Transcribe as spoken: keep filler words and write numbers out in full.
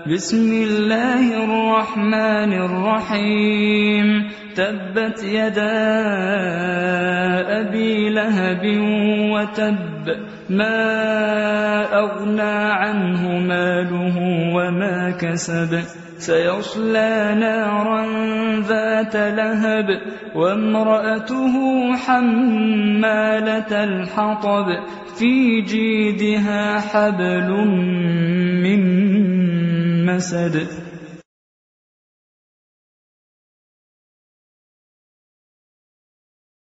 بسم الله الرحمن الرحيم تبت يدا أبي لهب وتب ما أغنى عنه ماله وما كسب سيصلى نارا ذات لهب وامرأته حمالة الحطب في جيدها حبل من مسد